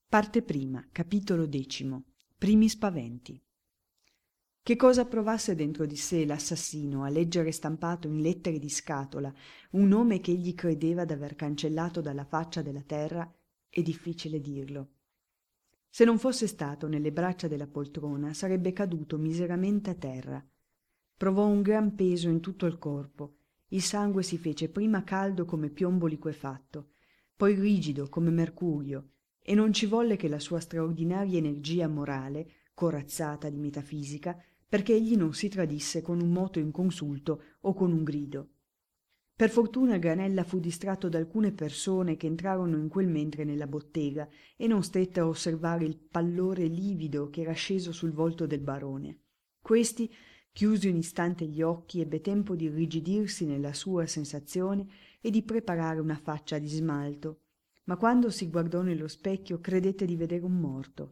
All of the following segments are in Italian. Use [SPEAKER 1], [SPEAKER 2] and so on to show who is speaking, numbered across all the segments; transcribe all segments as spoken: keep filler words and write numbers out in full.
[SPEAKER 1] Parte prima, capitolo decimo. Primi spaventi. Che cosa provasse dentro di sé l'assassino a leggere stampato in lettere di scatola un nome che egli credeva d'aver cancellato dalla faccia della terra è difficile dirlo. Se non fosse stato nelle braccia della poltrona sarebbe caduto miseramente a terra. Provò un gran peso in tutto il corpo. Il sangue si fece prima caldo come piombo liquefatto, poi rigido come mercurio, e non ci volle che la sua straordinaria energia morale, corazzata di metafisica, perché egli non si tradisse con un moto inconsulto o con un grido. Per fortuna Granella fu distratto da alcune persone che entrarono in quel mentre nella bottega e non stette a osservare il pallore livido che era sceso sul volto del barone. Questi, chiusi un istante gli occhi, ebbe tempo di irrigidirsi nella sua sensazione e di preparare una faccia di smalto, ma quando si guardò nello specchio credette di vedere un morto.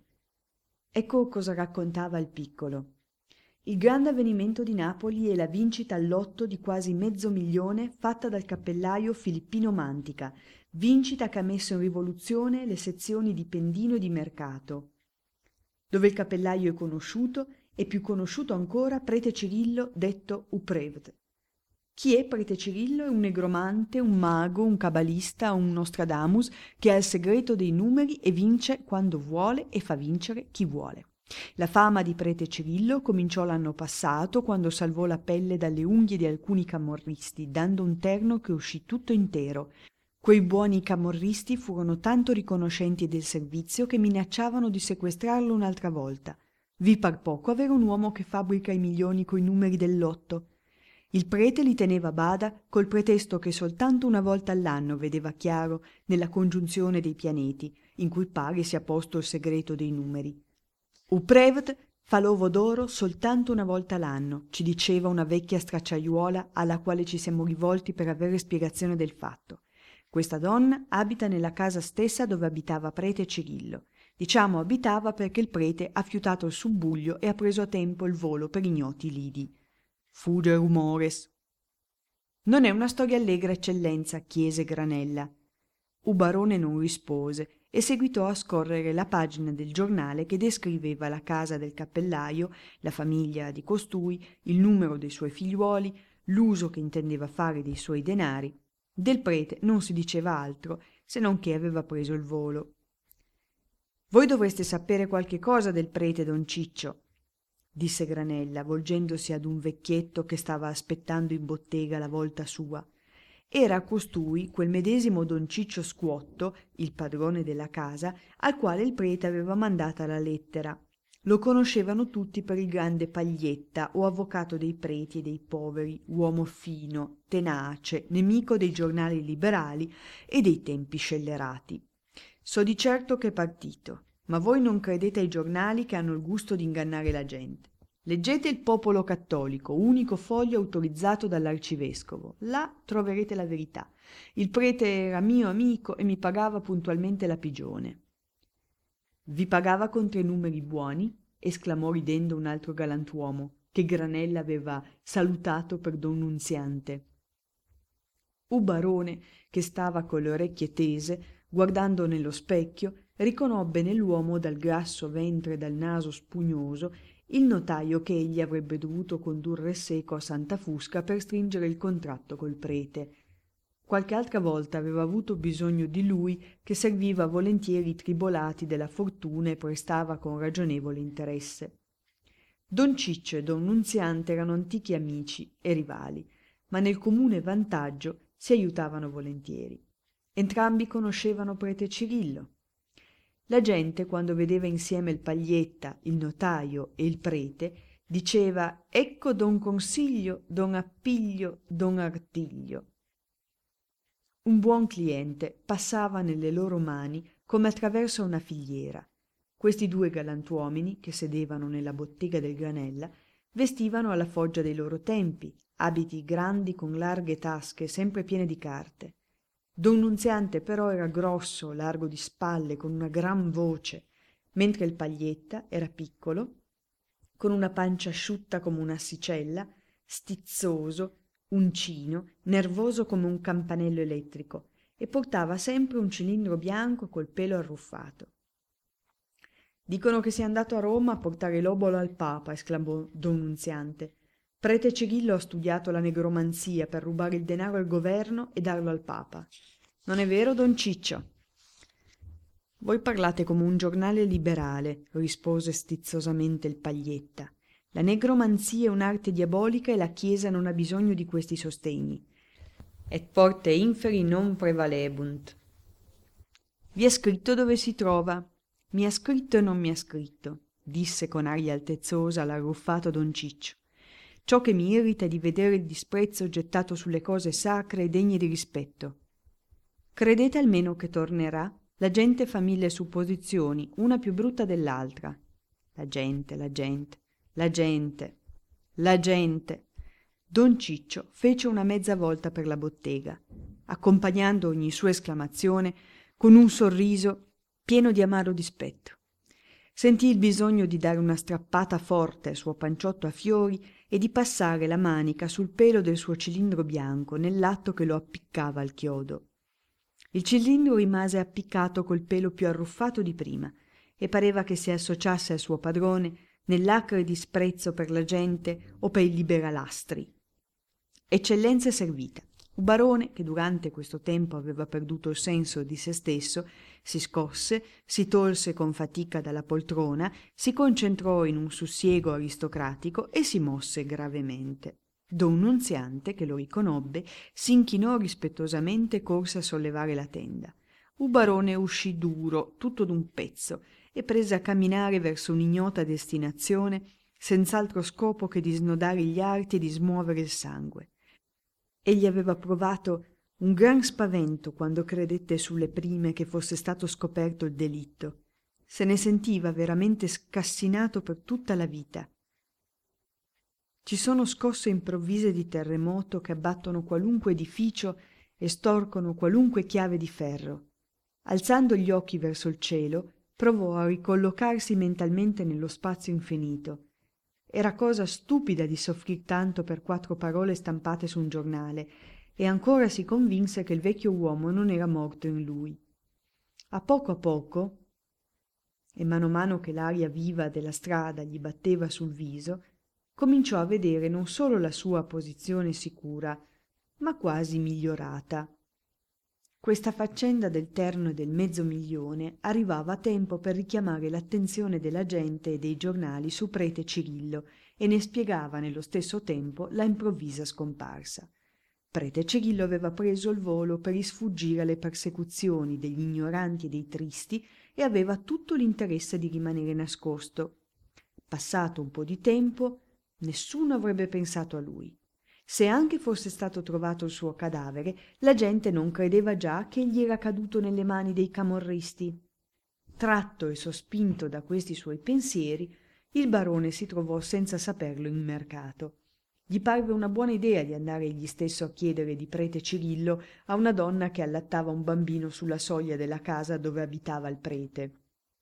[SPEAKER 1] Ecco cosa raccontava il piccolo. Il grande avvenimento di Napoli è la vincita al lotto di quasi mezzo milione fatta dal cappellaio Filippino Mantica, vincita che ha messo in rivoluzione le sezioni di Pendino e di Mercato. Dove il cappellaio è conosciuto, è più conosciuto ancora prete Cirillo detto Uprevd. Chi è prete Cirillo? È un negromante, un mago, un cabalista, un Nostradamus che ha il segreto dei numeri e vince quando vuole e fa vincere chi vuole. La fama di prete Cirillo cominciò l'anno passato quando salvò la pelle dalle unghie di alcuni camorristi, dando un terno che uscì tutto intero. Quei buoni camorristi furono tanto riconoscenti del servizio che minacciavano di sequestrarlo un'altra volta. Vi par poco avere un uomo che fabbrica i milioni coi numeri del lotto. Il prete li teneva a bada col pretesto che soltanto una volta all'anno vedeva chiaro nella congiunzione dei pianeti, in cui pare sia posto il segreto dei numeri. Uprevd fa l'ovo d'oro soltanto una volta l'anno, ci diceva una vecchia stracciaiuola alla quale ci siamo rivolti per avere spiegazione del fatto. Questa donna abita nella casa stessa dove abitava prete Cirillo. Diciamo abitava perché il prete ha fiutato il subbuglio e ha preso a tempo il volo per ignoti lidi. Fuge rumores. Non è una storia allegra, eccellenza, chiese Granella. Ubarone non rispose e seguitò a scorrere la pagina del giornale che descriveva la casa del cappellaio, la famiglia di costui, il numero dei suoi figliuoli, l'uso che intendeva fare dei suoi denari. Del prete non si diceva altro, se non che aveva preso il volo. Voi dovreste sapere qualche cosa del prete, don Ciccio, disse Granella, volgendosi ad un vecchietto che stava aspettando in bottega la volta sua. Era costui quel medesimo don Ciccio Squotto, il padrone della casa, al quale il prete aveva mandata la lettera. Lo conoscevano tutti per il grande Paglietta, o avvocato dei preti e dei poveri, uomo fino, tenace, nemico dei giornali liberali e dei tempi scellerati. So di certo che è partito, ma voi non credete ai giornali che hanno il gusto di ingannare la gente. Leggete il Popolo Cattolico, unico foglio autorizzato dall'arcivescovo. Là troverete la verità. Il prete era mio amico e mi pagava puntualmente la pigione. Vi pagava con tre numeri buoni? Esclamò ridendo un altro galantuomo, che Granella aveva salutato per don Nunziante. Ubarone, che stava con le orecchie tese, guardando nello specchio, riconobbe nell'uomo dal grasso ventre e dal naso spugnoso il notaio che egli avrebbe dovuto condurre seco a Santa Fusca per stringere il contratto col prete. Qualche altra volta aveva avuto bisogno di lui, che serviva volentieri i tribolati della fortuna e prestava con ragionevole interesse. Don Ciccio e don Nunziante erano antichi amici e rivali, ma nel comune vantaggio si aiutavano volentieri. Entrambi conoscevano prete Cirillo. La gente, quando vedeva insieme il Paglietta, il notaio e il prete, diceva «Ecco don Consiglio, don Appiglio, don Artiglio». Un buon cliente passava nelle loro mani come attraverso una filiera. Questi due galantuomini, che sedevano nella bottega del Granella, vestivano alla foggia dei loro tempi, abiti grandi con larghe tasche sempre piene di carte. Don Nunziante però era grosso, largo di spalle, con una gran voce, mentre il Paglietta era piccolo, con una pancia asciutta come un'assicella, stizzoso, uncino, nervoso come un campanello elettrico, e portava sempre un cilindro bianco col pelo arruffato. Dicono che sia andato a Roma a portare l'obolo al Papa, esclamò Don Nunziante. Prete Cirillo ha studiato la negromanzia per rubare il denaro al governo e darlo al Papa. Non è vero, Don Ciccio? Voi parlate come un giornale liberale, rispose stizzosamente il Paglietta. La negromanzia è un'arte diabolica e la Chiesa non ha bisogno di questi sostegni. Et forte inferi non prevalebunt. Vi è scritto dove si trova? Mi ha scritto e non mi ha scritto, disse con aria altezzosa l'arruffato Don Ciccio. Ciò che mi irrita è di vedere il disprezzo gettato sulle cose sacre e degne di rispetto. Credete almeno che tornerà? La gente fa mille supposizioni, una più brutta dell'altra. La gente, la gente, la gente, la gente. Don Ciccio fece una mezza volta per la bottega, accompagnando ogni sua esclamazione con un sorriso pieno di amaro dispetto. Sentì il bisogno di dare una strappata forte al suo panciotto a fiori e di passare la manica sul pelo del suo cilindro bianco nell'atto che lo appiccava al chiodo. Il cilindro rimase appiccato col pelo più arruffato di prima e pareva che si associasse al suo padrone nell'acre disprezzo per la gente o per i liberalastri. Eccellenza è servita. Un barone, che durante questo tempo aveva perduto il senso di se stesso, si scosse, si tolse con fatica dalla poltrona, si concentrò in un sussiego aristocratico e si mosse gravemente. Don Nunziante, che lo riconobbe, s'inchinò rispettosamente e corse a sollevare la tenda. Un barone uscì duro, tutto d'un pezzo, e prese a camminare verso un'ignota destinazione, senz'altro scopo che di snodare gli arti e di smuovere il sangue. Egli aveva provato un gran spavento quando credette sulle prime che fosse stato scoperto il delitto. Se ne sentiva veramente scassinato per tutta la vita. Ci sono scosse improvvise di terremoto che abbattono qualunque edificio e storcono qualunque chiave di ferro. Alzando gli occhi verso il cielo, provò a ricollocarsi mentalmente nello spazio infinito. Era cosa stupida di soffrir tanto per quattro parole stampate su un giornale, e ancora si convinse che il vecchio uomo non era morto in lui. A poco a poco, e mano a mano che l'aria viva della strada gli batteva sul viso, cominciò a vedere non solo la sua posizione sicura, ma quasi migliorata. Questa faccenda del terno e del mezzo milione arrivava a tempo per richiamare l'attenzione della gente e dei giornali su prete Cirillo e ne spiegava nello stesso tempo la improvvisa scomparsa. Prete Cirillo aveva preso il volo per isfuggire alle persecuzioni degli ignoranti e dei tristi e aveva tutto l'interesse di rimanere nascosto. Passato un po' di tempo, nessuno avrebbe pensato a lui. Se anche fosse stato trovato il suo cadavere, la gente non credeva già che egli era caduto nelle mani dei camorristi. Tratto e sospinto da questi suoi pensieri, il barone si trovò senza saperlo in mercato. Gli parve una buona idea di andare egli stesso a chiedere di prete Cirillo a una donna che allattava un bambino sulla soglia della casa dove abitava il prete.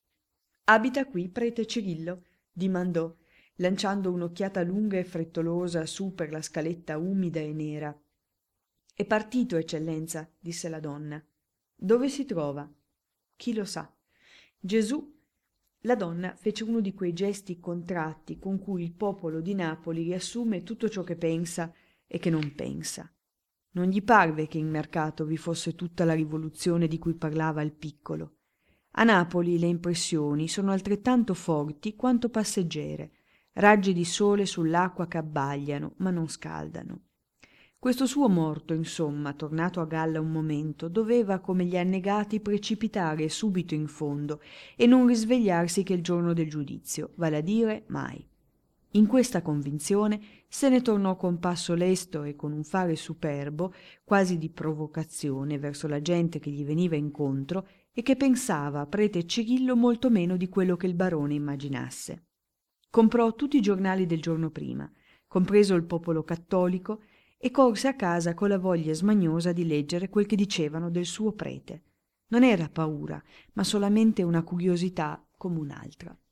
[SPEAKER 1] «Abita qui, prete Cirillo?» dimandò, lanciando un'occhiata lunga e frettolosa su per la scaletta umida e nera. «È partito, eccellenza», disse la donna. «Dove si trova?» «Chi lo sa?» «Gesù». La donna fece uno di quei gesti contratti con cui il popolo di Napoli riassume tutto ciò che pensa e che non pensa. Non gli parve che in mercato vi fosse tutta la rivoluzione di cui parlava il piccolo. A Napoli le impressioni sono altrettanto forti quanto passeggere, raggi di sole sull'acqua che abbagliano ma non scaldano. Questo suo morto, insomma, tornato a galla un momento, doveva, come gli annegati, precipitare subito in fondo e non risvegliarsi che il giorno del giudizio, vale a dire mai. In questa convinzione se ne tornò con passo lesto e con un fare superbo, quasi di provocazione verso la gente che gli veniva incontro e che pensava a prete Cirillo molto meno di quello che il barone immaginasse. Comprò tutti i giornali del giorno prima, compreso il Popolo Cattolico, e corse a casa con la voglia smagnosa di leggere quel che dicevano del suo prete. Non era paura, ma solamente una curiosità come un'altra.